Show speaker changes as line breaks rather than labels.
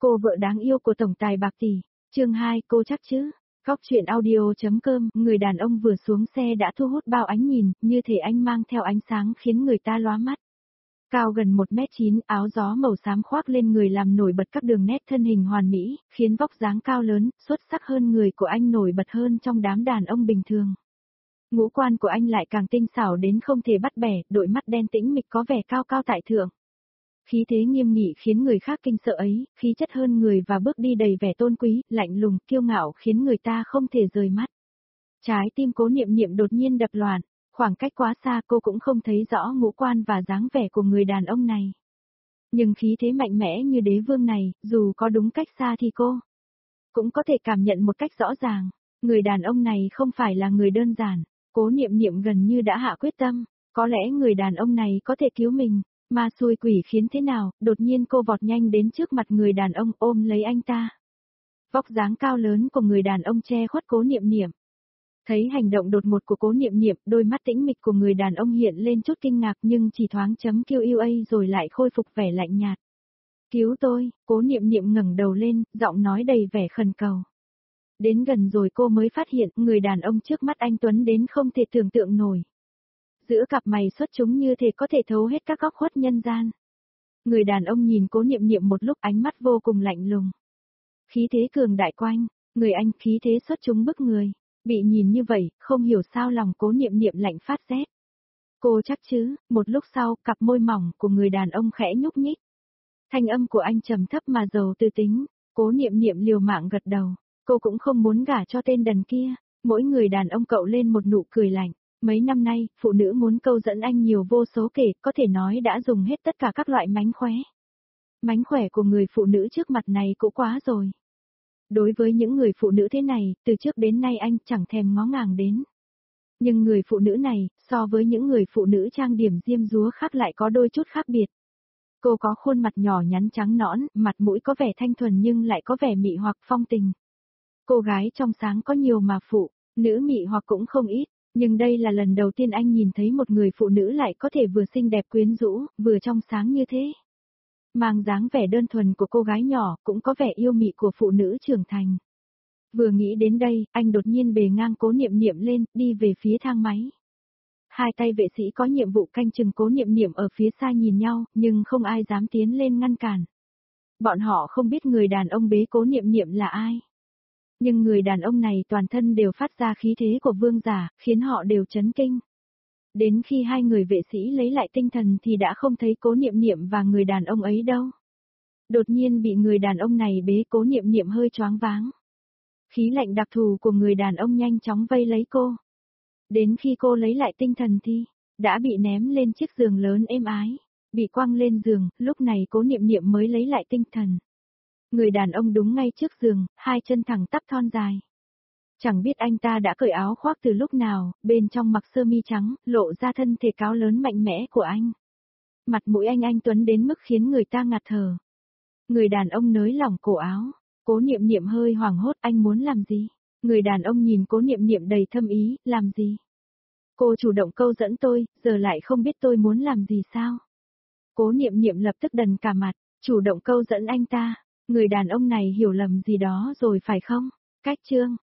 Cô vợ đáng yêu của tổng tài bạc tỷ. Chương 2, cô chắc chứ? Góc truyện audio.com, người đàn ông vừa xuống xe đã thu hút bao ánh nhìn, như thể anh mang theo ánh sáng khiến người ta lóa mắt. Cao gần 1m9, áo gió màu xám khoác lên người làm nổi bật các đường nét thân hình hoàn mỹ, khiến vóc dáng cao lớn, xuất sắc hơn người của anh nổi bật hơn trong đám đàn ông bình thường. Ngũ quan của anh lại càng tinh xảo đến không thể bắt bẻ, đôi mắt đen tĩnh mịch có vẻ cao cao tại thượng. Khí thế nghiêm nghị khiến người khác kinh sợ ấy, khí chất hơn người và bước đi đầy vẻ tôn quý, lạnh lùng, kiêu ngạo khiến người ta không thể rời mắt. Trái tim Cố Niệm Niệm đột nhiên đập loạn, khoảng cách quá xa cô cũng không thấy rõ ngũ quan và dáng vẻ của người đàn ông này. Nhưng khí thế mạnh mẽ như đế vương này, dù có đúng cách xa thì cô cũng có thể cảm nhận một cách rõ ràng. Người đàn ông này không phải là người đơn giản. Cố Niệm Niệm gần như đã hạ quyết tâm, có lẽ người đàn ông này có thể cứu mình. Ma xui quỷ khiến thế nào, đột nhiên cô vọt nhanh đến trước mặt người đàn ông ôm lấy anh ta. Vóc dáng cao lớn của người đàn ông che khuất Cố Niệm Niệm. Thấy hành động đột ngột của Cố Niệm Niệm, đôi mắt tĩnh mịch của người đàn ông hiện lên chút kinh ngạc nhưng chỉ thoáng chấm QUA rồi lại khôi phục vẻ lạnh nhạt. Cứu tôi, Cố Niệm Niệm ngẩng đầu lên, giọng nói đầy vẻ khẩn cầu. Đến gần rồi cô mới phát hiện người đàn ông trước mắt anh tuấn đến không thể tưởng tượng nổi. Giữa cặp mày xuất chúng như thể có thể thấu hết các góc khuất nhân gian. Người đàn ông nhìn Cố Niệm Niệm một lúc, ánh mắt vô cùng lạnh lùng. Khí thế cường đại quanh, người anh khí thế xuất chúng bức người. Bị nhìn như vậy, không hiểu sao lòng Cố Niệm Niệm lạnh phát rét. Cô chắc chứ? Một lúc sau, cặp môi mỏng của người đàn ông khẽ nhúc nhích. Thanh âm của anh trầm thấp mà giàu tư tính. Cố Niệm Niệm liều mạng gật đầu. Cô cũng không muốn gả cho tên đần kia. Mỗi người đàn ông cậu lên một nụ cười lạnh. Mấy năm nay, phụ nữ muốn câu dẫn anh nhiều vô số kể, có thể nói đã dùng hết tất cả các loại mánh khóe. Mánh khỏe của người phụ nữ trước mặt này cũng quá rồi. Đối với những người phụ nữ thế này, từ trước đến nay anh chẳng thèm ngó ngàng đến. Nhưng người phụ nữ này, so với những người phụ nữ trang điểm diêm dúa khác lại có đôi chút khác biệt. Cô có khuôn mặt nhỏ nhắn trắng nõn, mặt mũi có vẻ thanh thuần nhưng lại có vẻ mị hoặc phong tình. Cô gái trong sáng có nhiều mà phụ, nữ mị hoặc cũng không ít. Nhưng đây là lần đầu tiên anh nhìn thấy một người phụ nữ lại có thể vừa xinh đẹp quyến rũ, vừa trong sáng như thế. Mang dáng vẻ đơn thuần của cô gái nhỏ, cũng có vẻ yêu mị của phụ nữ trưởng thành. Vừa nghĩ đến đây, anh đột nhiên bề ngang Cố Niệm Niệm lên, đi về phía thang máy. Hai tay vệ sĩ có nhiệm vụ canh chừng Cố Niệm Niệm ở phía xa nhìn nhau, nhưng không ai dám tiến lên ngăn cản. Bọn họ không biết người đàn ông bế Cố Niệm Niệm là ai. Nhưng người đàn ông này toàn thân đều phát ra khí thế của vương giả, khiến họ đều chấn kinh. Đến khi hai người vệ sĩ lấy lại tinh thần thì đã không thấy Cố Niệm Niệm và người đàn ông ấy đâu. Đột nhiên bị người đàn ông này bế, Cố Niệm Niệm hơi choáng váng. Khí lạnh đặc thù của người đàn ông nhanh chóng vây lấy cô. Đến khi cô lấy lại tinh thần thì đã bị ném lên chiếc giường lớn êm ái, bị quăng lên giường, lúc này Cố Niệm Niệm mới lấy lại tinh thần. Người đàn ông đúng ngay trước giường, hai chân thẳng tắp thon dài. Chẳng biết anh ta đã cởi áo khoác từ lúc nào, bên trong mặc sơ mi trắng, lộ ra thân thể cao lớn mạnh mẽ của anh. Mặt mũi anh tuấn đến mức khiến người ta ngạt thở. Người đàn ông nới lỏng cổ áo, Cố Niệm Niệm hơi hoảng hốt, anh muốn làm gì? Người đàn ông nhìn Cố Niệm Niệm đầy thâm ý, làm gì? Cô chủ động câu dẫn tôi, giờ lại không biết tôi muốn làm gì sao? Cố Niệm Niệm lập tức đần cả mặt, chủ động câu dẫn anh ta. Người đàn ông này hiểu lầm gì đó rồi phải không? Cách chương